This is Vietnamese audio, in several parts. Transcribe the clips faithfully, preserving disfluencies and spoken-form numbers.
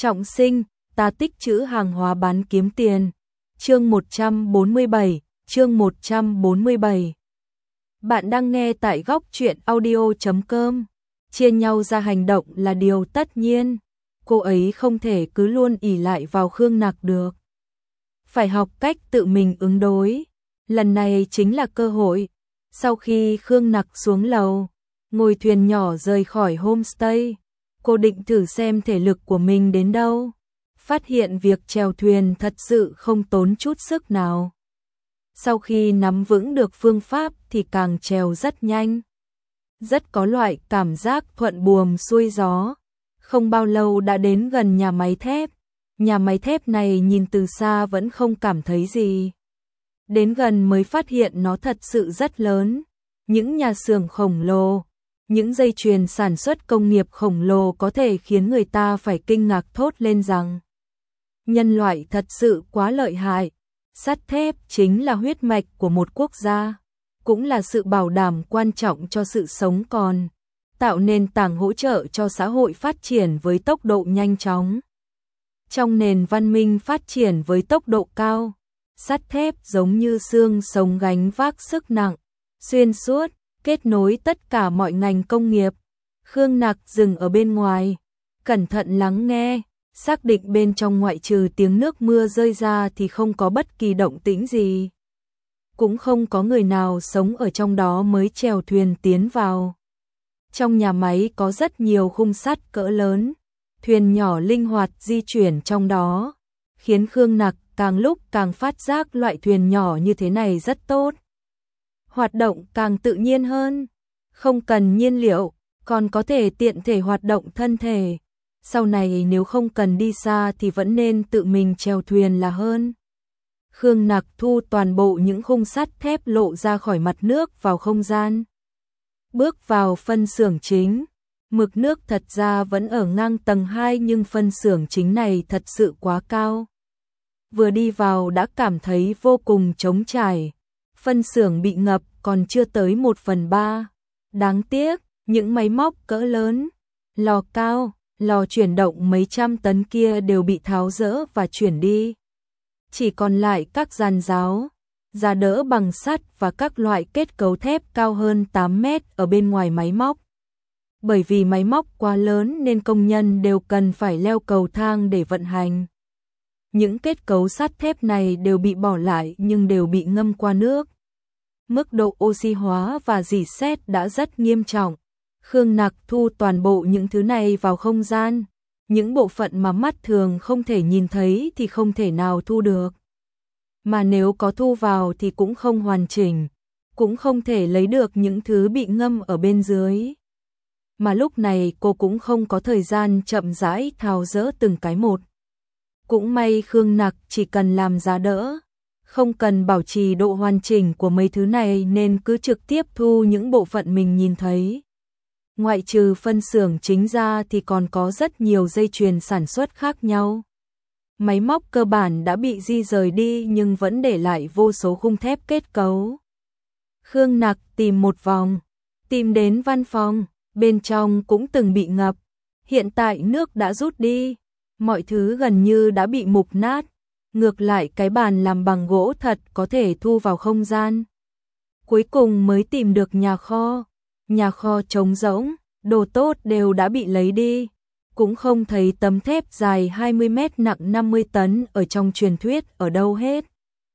Trọng sinh, ta tích trữ hàng hóa bán kiếm tiền. Chương một trăm bốn mươi bảy, chương một trăm bốn mươi bảy. Bạn đang nghe tại góc truyện audio chấm com. Chia nhau ra hành động là điều tất nhiên. Cô ấy không thể cứ luôn ỷ lại vào Khương Nặc được. Phải học cách tự mình ứng đối. Lần này chính là cơ hội. Sau khi Khương Nặc xuống lầu, ngồi thuyền nhỏ rời khỏi homestay, cô định thử xem thể lực của mình đến đâu. Phát hiện việc chèo thuyền thật sự không tốn chút sức nào. Sau khi nắm vững được phương pháp thì càng chèo rất nhanh. Rất có loại cảm giác thuận buồm xuôi gió. Không bao lâu đã đến gần nhà máy thép. Nhà máy thép này nhìn từ xa vẫn không cảm thấy gì. Đến gần mới phát hiện nó thật sự rất lớn. Những nhà xưởng khổng lồ, những dây chuyền sản xuất công nghiệp khổng lồ có thể khiến người ta phải kinh ngạc thốt lên rằng nhân loại thật sự quá lợi hại. Sắt thép chính là huyết mạch của một quốc gia, cũng là sự bảo đảm quan trọng cho sự sống còn, tạo nền tảng hỗ trợ cho xã hội phát triển với tốc độ nhanh chóng. Trong nền văn minh phát triển với tốc độ cao, sắt thép giống như xương sống gánh vác sức nặng, xuyên suốt, kết nối tất cả mọi ngành công nghiệp. Khương Nặc dừng ở bên ngoài, cẩn thận lắng nghe, xác định bên trong ngoại trừ tiếng nước mưa rơi ra thì không có bất kỳ động tĩnh gì. Cũng không có người nào sống ở trong đó mới chèo thuyền tiến vào. Trong nhà máy có rất nhiều khung sắt cỡ lớn, thuyền nhỏ linh hoạt di chuyển trong đó, khiến Khương Nặc càng lúc càng phát giác loại thuyền nhỏ như thế này rất tốt. Hoạt động càng tự nhiên hơn, không cần nhiên liệu, còn có thể tiện thể hoạt động thân thể. Sau này nếu không cần đi xa thì vẫn nên tự mình chèo thuyền là hơn. Khương Nặc thu toàn bộ những khung sắt thép lộ ra khỏi mặt nước vào không gian. Bước vào phân xưởng chính, mực nước thật ra vẫn ở ngang tầng hai nhưng phân xưởng chính này thật sự quá cao. Vừa đi vào đã cảm thấy vô cùng trống trải. Phân xưởng bị ngập còn chưa tới một phần ba. Đáng tiếc, những máy móc cỡ lớn, lò cao, lò chuyển động mấy trăm tấn kia đều bị tháo dỡ và chuyển đi. Chỉ còn lại các giàn giáo, giá đỡ bằng sắt và các loại kết cấu thép cao hơn tám mét ở bên ngoài máy móc. Bởi vì máy móc quá lớn nên công nhân đều cần phải leo cầu thang để vận hành. Những kết cấu sắt thép này đều bị bỏ lại nhưng đều bị ngâm qua nước. Mức độ oxy hóa và rỉ sét đã rất nghiêm trọng. Khương Nặc thu toàn bộ những thứ này vào không gian. Những bộ phận mà mắt thường không thể nhìn thấy thì không thể nào thu được. Mà nếu có thu vào thì cũng không hoàn chỉnh, cũng không thể lấy được những thứ bị ngâm ở bên dưới. Mà lúc này cô cũng không có thời gian chậm rãi tháo dỡ từng cái một. Cũng may Khương Nặc chỉ cần làm giá đỡ, không cần bảo trì độ hoàn chỉnh của mấy thứ này nên cứ trực tiếp thu những bộ phận mình nhìn thấy. Ngoại trừ phân xưởng chính ra thì còn có rất nhiều dây chuyền sản xuất khác nhau. Máy móc cơ bản đã bị di rời đi nhưng vẫn để lại vô số khung thép kết cấu. Khương Nặc tìm một vòng, tìm đến văn phòng, bên trong cũng từng bị ngập. Hiện tại nước đã rút đi, mọi thứ gần như đã bị mục nát. Ngược lại cái bàn làm bằng gỗ thật có thể thu vào không gian. Cuối cùng mới tìm được nhà kho. Nhà kho trống rỗng, đồ tốt đều đã bị lấy đi. Cũng không thấy tấm thép dài hai mươi mét nặng năm mươi tấn ở trong truyền thuyết ở đâu hết.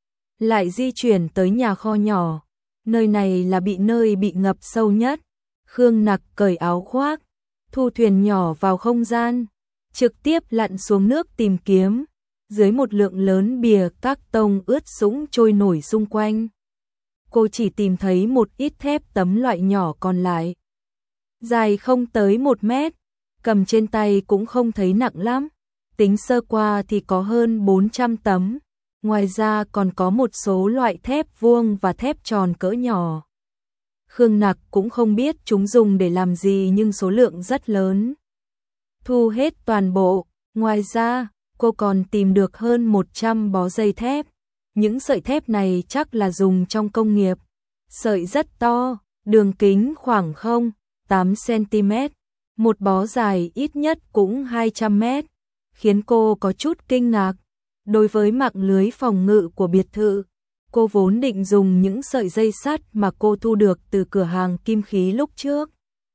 Lại di chuyển tới nhà kho nhỏ. Nơi này là bị nơi bị ngập sâu nhất. Khương Nặc cởi áo khoác, thu thuyền nhỏ vào không gian, trực tiếp lặn xuống nước tìm kiếm. Dưới một lượng lớn bìa các tông ướt sũng trôi nổi xung quanh. Cô chỉ tìm thấy một ít thép tấm loại nhỏ còn lại. Dài không tới một mét, cầm trên tay cũng không thấy nặng lắm. Tính sơ qua thì có hơn bốn trăm tấm. Ngoài ra còn có một số loại thép vuông và thép tròn cỡ nhỏ. Khương Nặc cũng không biết chúng dùng để làm gì nhưng số lượng rất lớn. Thu hết toàn bộ, ngoài ra cô còn tìm được hơn một trăm bó dây thép. Những sợi thép này chắc là dùng trong công nghiệp. Sợi rất to, đường kính khoảng không phẩy tám xăng ti mét. Một bó dài ít nhất cũng hai trăm mét. khiến cô có chút kinh ngạc. Đối với mạng lưới phòng ngự của biệt thự, cô vốn định dùng những sợi dây sắt mà cô thu được từ cửa hàng kim khí lúc trước,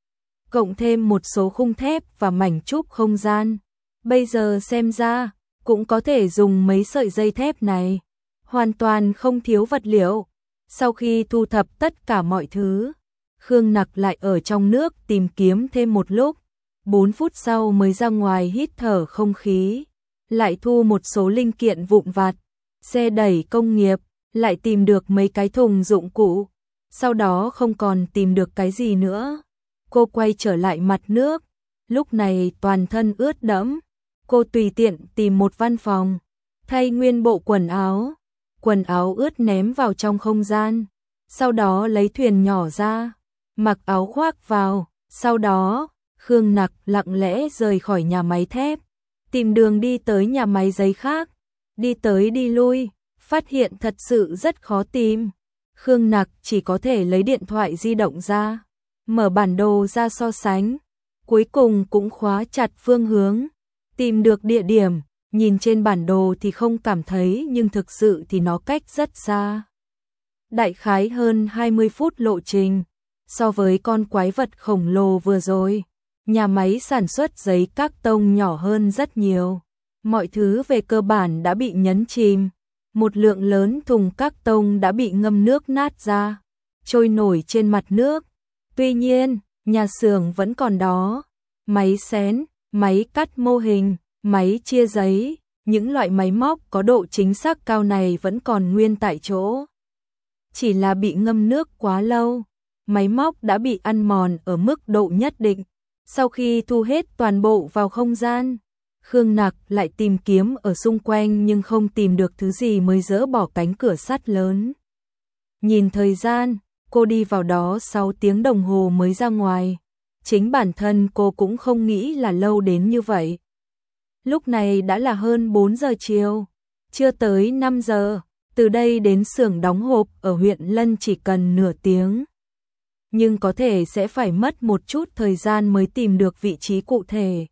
cộng thêm một số khung thép và mảnh trúc không gian. Bây giờ xem ra, cũng có thể dùng mấy sợi dây thép này, hoàn toàn không thiếu vật liệu. Sau khi thu thập tất cả mọi thứ, Khương Nặc lại ở trong nước tìm kiếm thêm một lúc, bốn phút sau mới ra ngoài hít thở không khí, lại thu một số linh kiện vụn vặt, xe đẩy công nghiệp, lại tìm được mấy cái thùng dụng cụ, sau đó không còn tìm được cái gì nữa. Cô quay trở lại mặt nước, lúc này toàn thân ướt đẫm, cô tùy tiện tìm một văn phòng, thay nguyên bộ quần áo, quần áo ướt ném vào trong không gian, sau đó lấy thuyền nhỏ ra, mặc áo khoác vào, sau đó, Khương Nặc lặng lẽ rời khỏi nhà máy thép, tìm đường đi tới nhà máy giấy khác, đi tới đi lui, phát hiện thật sự rất khó tìm. Khương Nặc chỉ có thể lấy điện thoại di động ra, mở bản đồ ra so sánh, cuối cùng cũng khóa chặt phương hướng, tìm được địa điểm, nhìn trên bản đồ thì không cảm thấy nhưng thực sự thì nó cách rất xa. Đại khái hơn hai mươi phút lộ trình, so với con quái vật khổng lồ vừa rồi, nhà máy sản xuất giấy các tông nhỏ hơn rất nhiều. Mọi thứ về cơ bản đã bị nhấn chìm, một lượng lớn thùng các tông đã bị ngâm nước nát ra, trôi nổi trên mặt nước. Tuy nhiên, nhà xưởng vẫn còn đó, máy xén, máy cắt mô hình, máy chia giấy, những loại máy móc có độ chính xác cao này vẫn còn nguyên tại chỗ. Chỉ là bị ngâm nước quá lâu, máy móc đã bị ăn mòn ở mức độ nhất định. Sau khi thu hết toàn bộ vào không gian, Khương Nặc lại tìm kiếm ở xung quanh nhưng không tìm được thứ gì mới dỡ bỏ cánh cửa sắt lớn. Nhìn thời gian, cô đi vào đó sáu tiếng đồng hồ mới ra ngoài. Chính bản thân cô cũng không nghĩ là lâu đến như vậy. Lúc này đã là hơn bốn giờ chiều, chưa tới năm giờ, từ đây đến xưởng đóng hộp ở huyện Lân chỉ cần nửa tiếng. Nhưng có thể sẽ phải mất một chút thời gian mới tìm được vị trí cụ thể.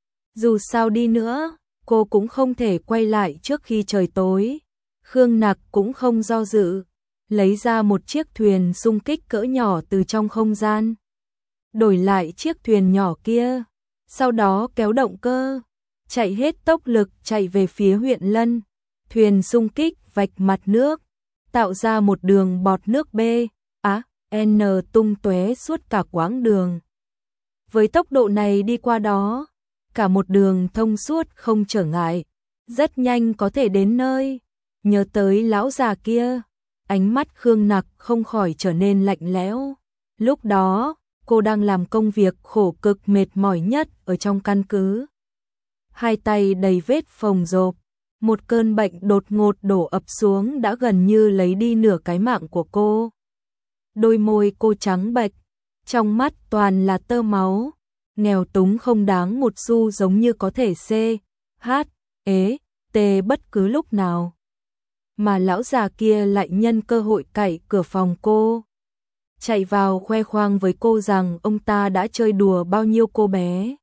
Dù sao đi nữa, cô cũng không thể quay lại trước khi trời tối. Khương Nặc cũng không do dự, lấy ra một chiếc thuyền xung kích cỡ nhỏ từ trong không gian, đổi lại chiếc thuyền nhỏ kia, sau đó kéo động cơ, chạy hết tốc lực chạy về phía huyện Lân. Thuyền xung kích vạch mặt nước, tạo ra một đường bọt nước B, á, N tung tóe suốt cả quãng đường. Với tốc độ này đi qua đó, cả một đường thông suốt không trở ngại, rất nhanh có thể đến nơi. Nhớ tới lão già kia, ánh mắt Khương Nặc không khỏi trở nên lạnh lẽo. Lúc đó, cô đang làm công việc khổ cực mệt mỏi nhất ở trong căn cứ. Hai tay đầy vết phồng rộp, một cơn bệnh đột ngột đổ ập xuống đã gần như lấy đi nửa cái mạng của cô. Đôi môi cô trắng bệch, trong mắt toàn là tơ máu, nghèo túng không đáng một xu, giống như có thể C, H, ế, T bất cứ lúc nào. Mà lão già kia lại nhân cơ hội cậy cửa phòng cô, chạy vào khoe khoang với cô rằng ông ta đã chơi đùa bao nhiêu cô bé.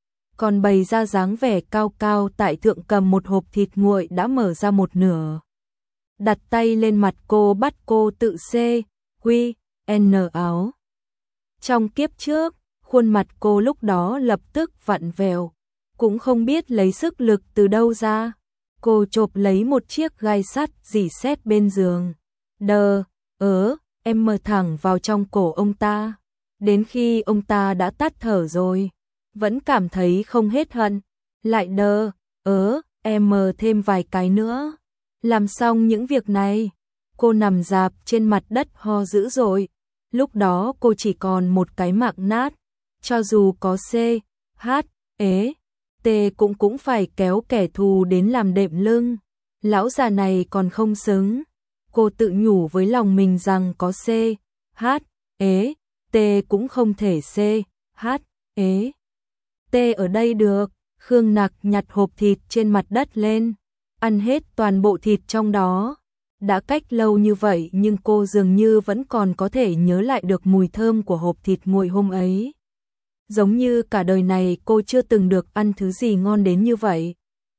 Còn bày ra dáng vẻ cao cao tại thượng, cầm một hộp thịt nguội đã mở ra một nửa, đặt tay lên mặt cô bắt cô tự C, Quy, N áo. Trong kiếp trước, khuôn mặt cô lúc đó lập tức vặn vẹo, cũng không biết lấy sức lực từ đâu ra. Cô chộp lấy một chiếc gai sắt rỉ sét bên giường, đờ, ớ, em mờ thẳng vào trong cổ ông ta. Đến khi ông ta đã tắt thở rồi, vẫn cảm thấy không hết hận, lại đờ, ớ, em mờ thêm vài cái nữa. Làm xong những việc này, cô nằm rạp trên mặt đất ho dữ dội. Lúc đó cô chỉ còn một cái mạng nát, cho dù có C, H, ế, T cũng cũng phải kéo kẻ thù đến làm đệm lưng. Lão già này còn không xứng. Cô tự nhủ với lòng mình rằng có C, H, ế, T cũng không thể C, H, ế, T ở đây được. Khương Nặc nhặt hộp thịt trên mặt đất lên, ăn hết toàn bộ thịt trong đó. Đã cách lâu như vậy nhưng cô dường như vẫn còn có thể nhớ lại được mùi thơm của hộp thịt nguội hôm ấy. Giống như cả đời này cô chưa từng được ăn thứ gì ngon đến như vậy.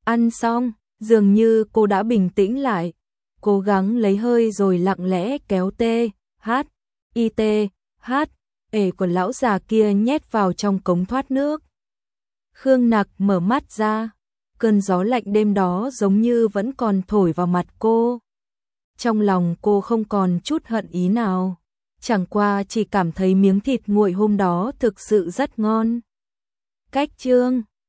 Ăn xong, dường như cô đã bình tĩnh lại, cố gắng lấy hơi rồi lặng lẽ kéo tê, hát, y tê, hát, ể của lão già kia nhét vào trong cống thoát nước. Khương Nặc mở mắt ra, cơn gió lạnh đêm đó giống như vẫn còn thổi vào mặt cô. Trong lòng cô không còn chút hận ý nào, chẳng qua chỉ cảm thấy miếng thịt nguội hôm đó thực sự rất ngon. Cách chương